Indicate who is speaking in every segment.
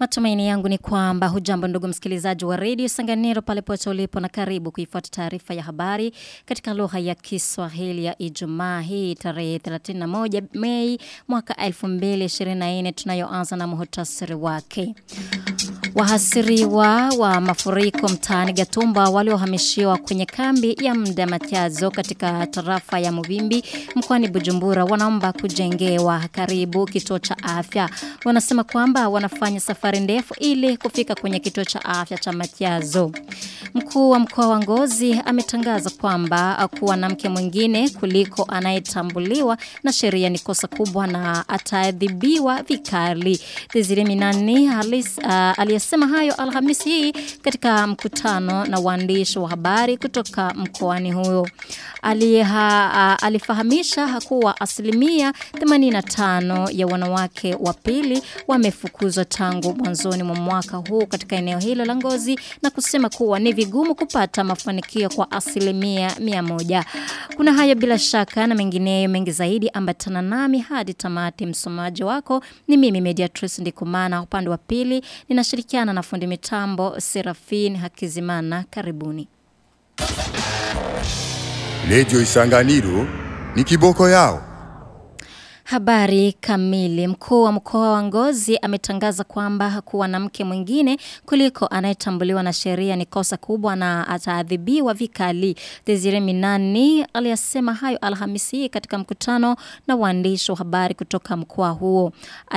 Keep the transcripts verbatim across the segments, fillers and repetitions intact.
Speaker 1: Matumaini yangu ni kwamba hujambo ndugu msikilizaji wa Radio Sanganiro pale pote ulipo na karibu kuifuata taarifa ya habari katika lugha ya Kiswahili ya Ijumaa hii tarehe thelathini na moja Mei mwaka elfu mbili ishirini na nne, tunayoanza na muhtasari wake. Wahasiriwa wa mafuriko mtaani Gatumba waliohamishiwa kwenye kambi ya muda Matyazo katika tarafa ya Mubimbi mkoani Bujumbura wanaomba kujengewa karibu kituo cha afya. Wanasema kwamba wanafanya safari ndefu ili kufika kwenye kituo cha afya cha Matyazo. Mkuu wa mkoa wa Ngozi ametangaza kwamba kuwa na mke mwingine kuliko anayetambuliwa na sheria ni kosa kubwa na ataadhibiwa vikali. Desire Minani Halis uh, aliyesema hayo Alhamisi hii katika mkutano na waandishi wa habari kutoka mkoani huyo. Aliha, uh, alifahamisha kuwa asilimia themanini na tano ya wanawake wa pili wamefukuzwa tangu mwanzoni mwa mwaka huu katika eneo hilo la Ngozi na kusema kuwa ni vigumu kupata mafanikio kwa asilimia mia moja. Kuna haya bila shaka na mengineyo mengi zaidi, ambatana nami hadi tamati. Msomaji wako ni mimi Mediatrice Ndikumana, upande wa pili ninashirikiana na fundi mitambo Serafine Hakizimana. Karibuni.
Speaker 2: Radio Isanganiro ni kiboko yao.
Speaker 1: Habari kamili. Mkuu wa mkoa wa Ngozi ametangaza kwamba hakuwa na mke mwingine kuliko anayetambuliwa na sheria ni kosa kubwa na ataadhibiwa vikali. Desire Minani aliyasema hayo Alhamisi katika mkutano na waandishi wa habari kutoka mkoa huo.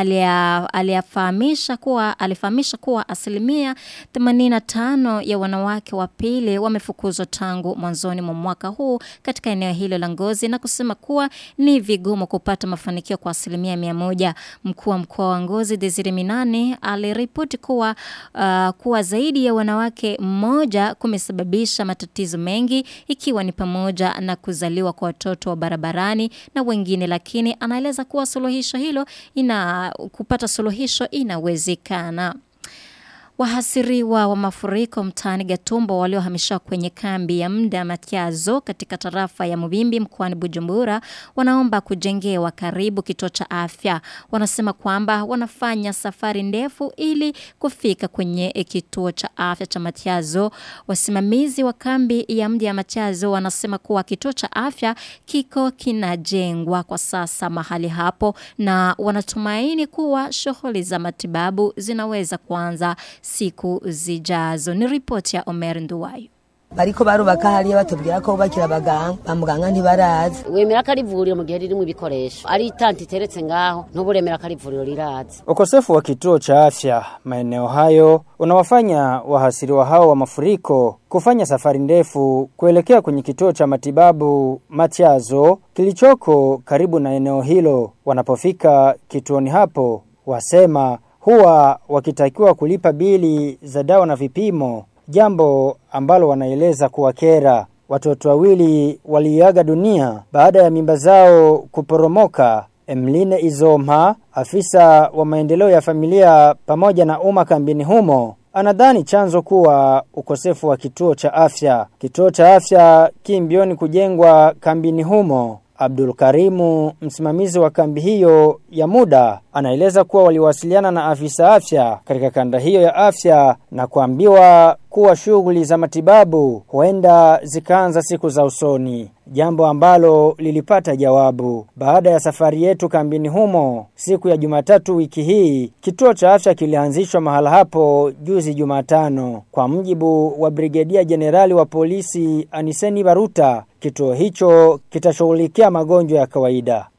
Speaker 1: Aliyafahamisha kuwa alifahamisha kuwa asilimia themanini na tano ya wanawake wa pili wamefukuzwa tangu mwanzoni mwa mwaka huu katika eneo hilo la Ngozi na kusema kuwa ni vigumu kupata mafanikio kwa asilimia mia moja. Mkuu wa mkoa wa Ngozi Desire Minani aliripoti kuwa uh, kuwa zaidi ya wanawake mmoja kumesababisha matatizo mengi, ikiwa ni pamoja na kuzaliwa kwa watoto wa barabarani na wengine, lakini anaeleza kuwa suluhisho hilo ina kupata suluhisho inawezekana. Wahasiriwa wa mafuriko mtaani Gatumba waliohamishwa kwenye kambi ya muda Matyazo katika tarafa ya Mubimbi mkoani Bujumbura wanaomba kujengewa karibu kituo cha afya. Wanasema kwamba wanafanya safari ndefu ili kufika kwenye kituo cha afya cha Matyazo. Wasimamizi wa kambi ya muda Matyazo wanasema kuwa kituo cha afya kiko kinajengwa kwa sasa mahali hapo na wanatumaini kuwa shughuli za matibabu zinaweza kuanza siku zijazo. Ni ripoti ya Omer Nduwayo.
Speaker 3: Bariko barubaka hariya batubwira ko bakira abaganga bamuganga ntibarazi.
Speaker 4: Wemera ko ari ivuriro mu gihe ririmo ibikoresho ari itanti teretse ngaho ntuburemera ko ari ivuriro rirazi.
Speaker 5: Ukosefu wa kituo cha afya maeneo hayo unawafanya wahasiriwa hao wa mafuriko kufanya safari ndefu kuelekea kwenye kituo cha matibabu Matyazo kilichoko karibu na eneo hilo. Wanapofika kituoni hapo wasema huwa wakitakiwa kulipa bili za dawa na vipimo, jambo ambalo wanaeleza kuwakera. Watoto wawili waliaga dunia baada ya mimba zao kuporomoka. Emline Izomha, afisa wa maendeleo ya familia pamoja na umma kambini humo, anadhani chanzo kuwa ukosefu wa kituo cha afya. Kituo cha afya kimbioni kujengwa kambini humo. Abdul Karimu, msimamizi wa kambi hiyo ya muda, anaeleza kuwa waliwasiliana na afisa afya katika kanda hiyo ya afya na kuambiwa kuwa shughuli za matibabu huenda zikaanza siku za usoni, jambo ambalo lilipata jawabu. Baada ya safari yetu kambini humo siku ya Jumatatu wiki hii, kituo cha afya kilianzishwa mahala hapo juzi Jumatano. Kwa mjibu wa Brigedia Generali wa polisi Aniseni Baruta, kituo hicho kitashughulikia magonjwa ya kawaida.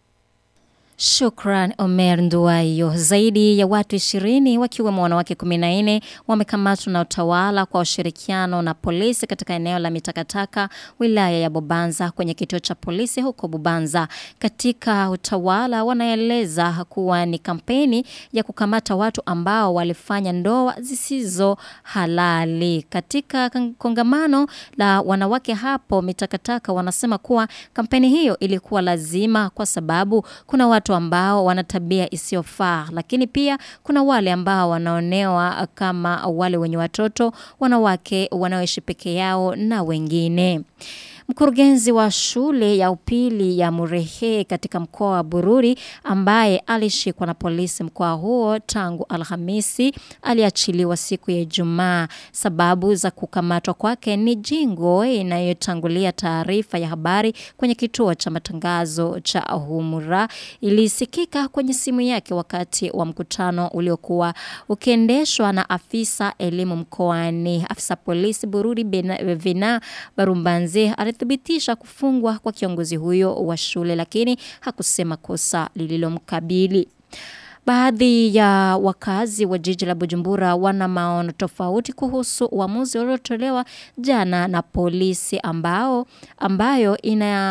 Speaker 1: Shukran Omer Nduwayo. Zaidi ya watu ishirini wakiwemo wanawake kumi na nne wamekamatwa na utawala kwa ushirikiano na polisi katika eneo la Mitakataka, wilaya ya Bubanza, kwenye kituo cha polisi huko Bubanza. Katika utawala wanaeleza kuwa ni kampeni ya kukamata watu ambao walifanya ndoa zisizo halali. Katika kongamano la wanawake hapo Mitakataka wanasema kuwa kampeni hiyo ilikuwa lazima kwa sababu kuna watu ambao wanatabia isiyofaa, lakini pia kuna wale ambao wanaonewa kama wale wenye watoto, wanawake wanaoishi peke yao na wengine. Mkurugenzi wa shule ya upili ya Murehe katika mkoa wa Bururi ambaye alishikwa na polisi mkoa huo tangu Alhamisi aliachiliwa siku ya Ijumaa. Sababu za kukamatwa kwake ni jingo inayotangulia taarifa ya habari kwenye kituo cha matangazo cha Humura ilisikika kwenye simu yake wakati wa mkutano uliokuwa ukiendeshwa na afisa elimu mkoani. Afisa polisi Bururi Vina Barumbanze alithibitisha kufungwa kwa kiongozi huyo wa shule lakini hakusema kosa lililomkabili. Baadhi ya wakazi wa jiji la Bujumbura wana maono tofauti kuhusu uamuzi uliotolewa jana na polisi ambao ambayo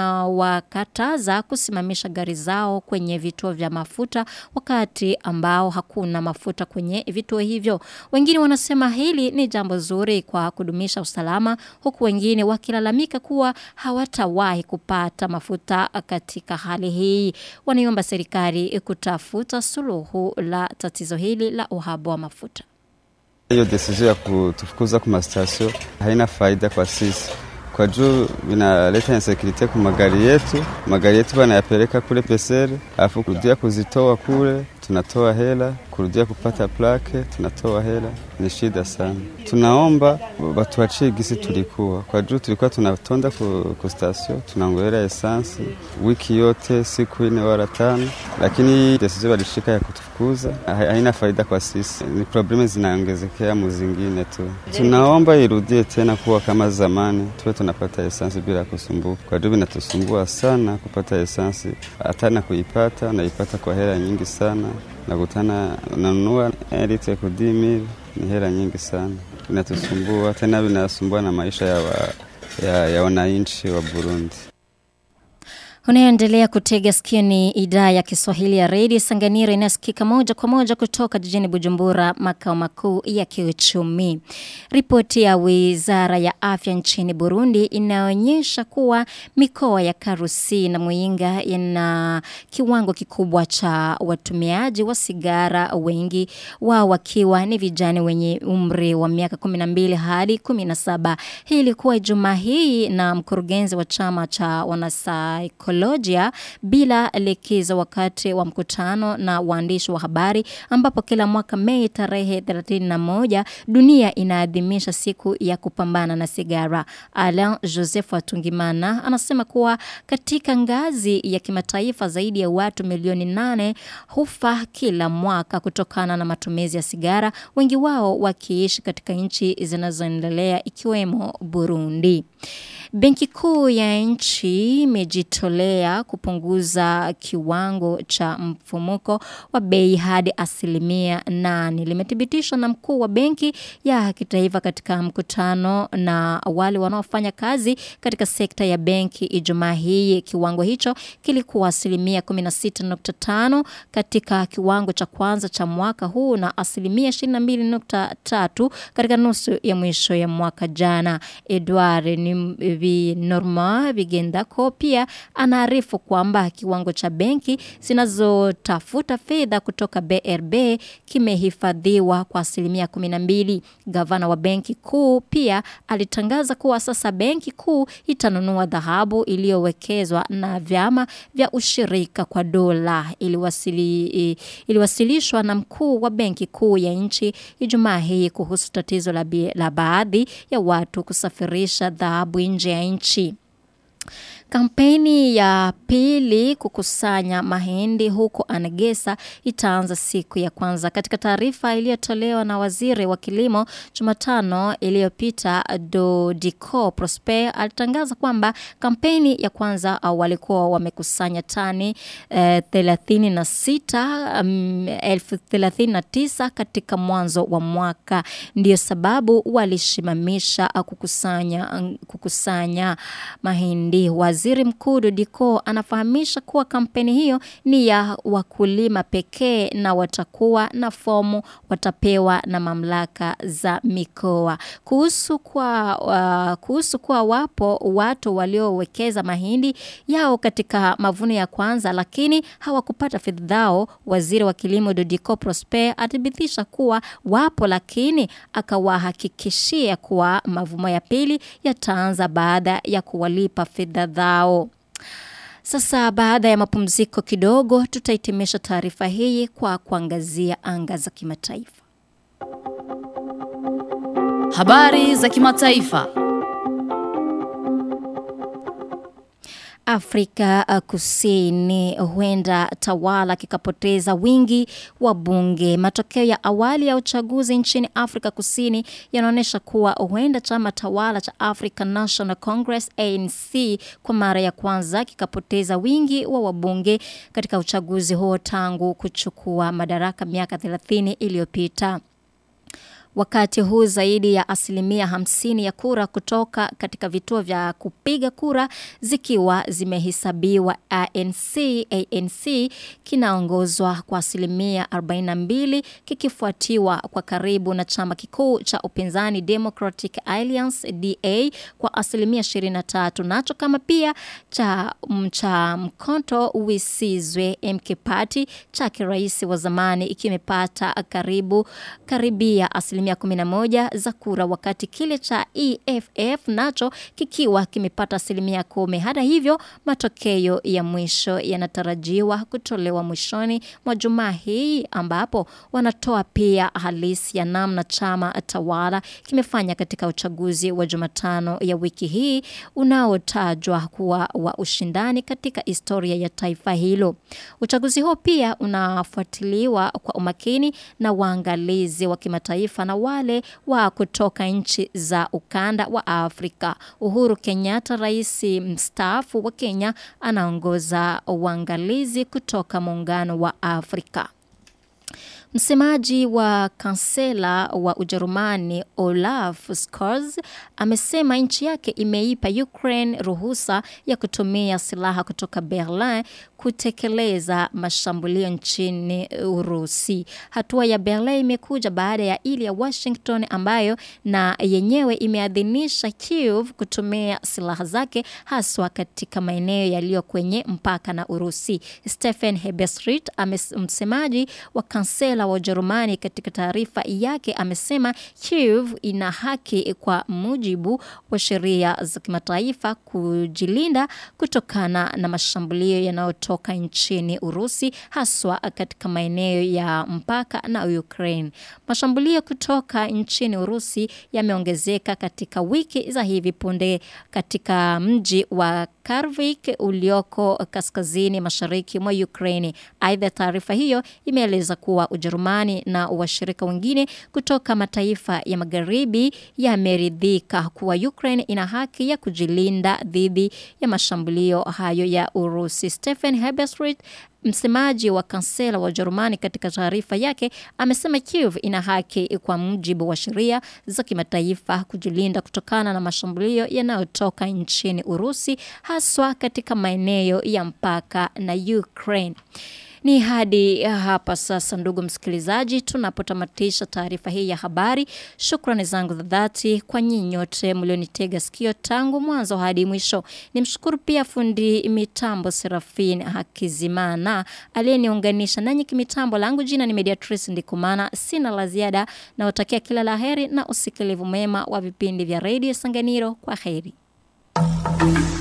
Speaker 1: inawakataza kusimamisha gari zao kwenye vituo vya mafuta wakati ambao hakuna mafuta kwenye vituo hivyo. Wengine wanasema hili ni jambo zuri kwa kudumisha usalama, huku wengine wakilalamika kuwa hawatawahi kupata mafuta katika hali hii. Wanaiomba serikali kutafuta suluhu la tatizo hili la uhaba wa mafuta.
Speaker 6: Hiyo decision ya kutufukuza kwa station haina faida kwa sisi. Kwa juu vinaleta insecurity kwa magari yetu. Magari yetu wanayapeleka kule pesere, afu kurudia kuzitoa kule, tunatoa hela, kurudia kupata plake, tunatoa hela. Ni shida sana. Tunaomba watuachie gisi tulikuwa. Kwa juu tulikuwa tunatonda ku station, tunangojea essence wiki yote siku nne wala tano, lakini decision walishika ya kutufukuza haina faida kwa sisi. Ni problemi zinaongezekea muzingine tu. Tunaomba irudie tena kuwa kama zamani, tuwe tunapata essence bila kusumbuka. Kwa juu inatusumbua sana kupata essence, hata na kuipata naipata kwa hela nyingi sana. Nakutana nanunua elite kudimi ni hela nyingi sana. Inatusumbua tena vinasumbua na maisha ya wa, ya, ya wananchi wa Burundi.
Speaker 1: Unaendelea kutega sikio ni idhaa ya Kiswahili ya Radio Sanganiro inasikika moja kwa moja kutoka jijini Bujumbura, makao makuu ya kiuchumi. Ripoti ya Wizara ya Afya nchini Burundi inaonyesha kuwa mikoa ya Karusi na Muyinga ina kiwango kikubwa cha watumiaji wa sigara, wengi wao wakiwa ni vijana wenye umri wa miaka kumi na mbili hadi kumi na saba. Hii ilikuwa Ijumaa hii na mkurugenzi wa chama cha wanasaikolojia bila likizo wakati wa mkutano na waandishi wa habari ambapo kila mwaka Mei tarehe thelathini na moja dunia inaadhimisha siku ya kupambana na sigara. Alain Joseph Atungimana anasema kuwa katika ngazi ya kimataifa zaidi ya watu milioni nane hufa kila mwaka kutokana na matumizi ya sigara, wengi wao wakiishi katika nchi zinazoendelea ikiwemo Burundi. Benki kuu ya nchi imejitolea kupunguza kiwango cha mfumuko wa bei hadi asilimia nane. Limethibitishwa na mkuu wa benki ya kitaifa katika mkutano na wale wanaofanya kazi katika sekta ya benki Ijumaa hii. Kiwango hicho kilikuwa asilimia kumi na sita nukta tano katika kiwango cha kwanza cha mwaka huu na asilimia ishirini na mbili nukta tatu katika nusu ya mwisho ya mwaka jana. Edward ni vi Norma Vigendako pia anaarifu kwamba kiwango cha benki zinazotafuta fedha kutoka B R B kimehifadhiwa kwa asilimia kumi na mbili. Gavana wa benki kuu pia alitangaza kuwa sasa benki kuu itanunua dhahabu iliyowekezwa na vyama vya ushirika kwa dola. Iliwasili, iliwasilishwa na mkuu wa benki kuu ya nchi Ijumaa hii kuhusu tatizo la, la baadhi ya watu kusafirisha dhahabu nje ya nchi. Kampeni ya pili kukusanya mahindi huko Anagesa itaanza siku ya kwanza. Katika taarifa iliyotolewa na waziri wa kilimo Jumatano iliyopita, Dodiko Prosper alitangaza kwamba kampeni ya kwanza walikuwa wamekusanya tani eh, thelathini na sita elfu thelathini na tisa katika mwanzo wa mwaka. Ndiyo sababu walishimamisha kukusanya kukusanya mahindi. Waziri Waziri Mkuu Dodiko anafahamisha kuwa kampeni hiyo ni ya wakulima pekee na watakuwa na fomu watapewa na mamlaka za mikoa. Kuhusu kwa uh, kuhusu kwa wapo watu waliowekeza mahindi yao katika mavuno ya kwanza lakini hawakupata fedha zao, Waziri wa Kilimo Dodiko Prosper athibitisha kuwa wapo lakini akawahakikishia kuwa mavuno ya pili yataanza baada ya kuwalipa fedha zao. Sasa baada ya mapumziko kidogo tutahitimisha taarifa hii kwa kuangazia anga za kimataifa.
Speaker 7: Habari za kimataifa.
Speaker 1: Afrika Kusini huenda tawala kikapoteza wingi wa bunge. Matokeo ya awali ya uchaguzi nchini Afrika Kusini yanaonyesha kuwa huenda chama tawala cha African National Congress A N C kwa mara ya kwanza kikapoteza wingi wa wabunge katika uchaguzi huo tangu kuchukua madaraka miaka thelathini iliyopita. Wakati huu zaidi ya asilimia hamsini ya kura kutoka katika vituo vya kupiga kura zikiwa zimehesabiwa, A N C A N C kinaongozwa kwa asilimia arobaini na mbili kikifuatiwa kwa karibu na chama kikuu cha upinzani Democratic Alliance D A kwa asilimia ishirini na tatu, nacho kama pia cha mcha Mkonto Wisizwe M K Party cha rais wa zamani ikimepata karibu karibia asilimia kumi na moja za kura, wakati kile cha E F F nacho kikiwa kimepata asilimia kumi. Hata hivyo matokeo ya mwisho yanatarajiwa kutolewa mwishoni mwa Jumaa hii, ambapo wanatoa pia halisi ya namna chama tawala kimefanya katika uchaguzi wa Jumatano ya wiki hii unaotajwa kuwa wa ushindani katika historia ya taifa hilo. Uchaguzi huo pia unafuatiliwa kwa umakini na waangalizi wa kimataifa na wale wa kutoka nchi za ukanda wa Afrika. Uhuru Kenyatta, rais mstaafu wa Kenya, anaongoza uangalizi kutoka muungano wa Afrika. Msemaji wa kansela wa Ujerumani Olaf Scholz amesema nchi yake imeipa Ukraine ruhusa ya kutumia silaha kutoka Berlin kutekeleza mashambulio nchini Urusi. Hatua ya Berlin imekuja baada ya ile ya Washington ambayo na yenyewe imeadhinisha Kiev kutumia silaha zake haswa katika maeneo yaliyo kwenye mpaka na Urusi. Stefan Hebestreit, msemaji wa kansela wa Ujerumani, katika taarifa yake amesema Kiev ina haki kwa mujibu wa sheria za kimataifa kujilinda kutokana na mashambulio yanayotoka nchini Urusi haswa katika maeneo ya mpaka na Ukraine. Mashambulio kutoka nchini Urusi yameongezeka katika wiki za hivi punde katika mji wa Kharkiv ulioko kaskazini mashariki mwa Ukraine. Aidha, taarifa hiyo imeeleza kuwa Ujerumani na washirika wengine kutoka mataifa ya magharibi yameridhika kuwa Ukraine ina haki ya kujilinda dhidi ya mashambulio hayo ya Urusi. Stefan Hebestreit, msemaji wa kansela wa Ujerumani, katika taarifa yake amesema Kiev ina haki kwa mujibu wa sheria za kimataifa kujilinda kutokana na mashambulio yanayotoka nchini Urusi haswa katika maeneo ya mpaka na Ukraine. Ni hadi hapa sasa, ndugu msikilizaji, tunapotamatisha taarifa hii ya habari. Shukrani zangu za dhati kwa nyinyi nyote mlionitega sikio tangu mwanzo hadi mwisho. Nimshukuru pia fundi mitambo Serafin Hakizimana aliyeniunganisha nanyi kimitambo. Langu jina ni Mediatrice Ndikumana. Sina la ziada, na watakia kila laheri na usikilivu mema wa vipindi vya Radio Sanganiro. Kwa heri.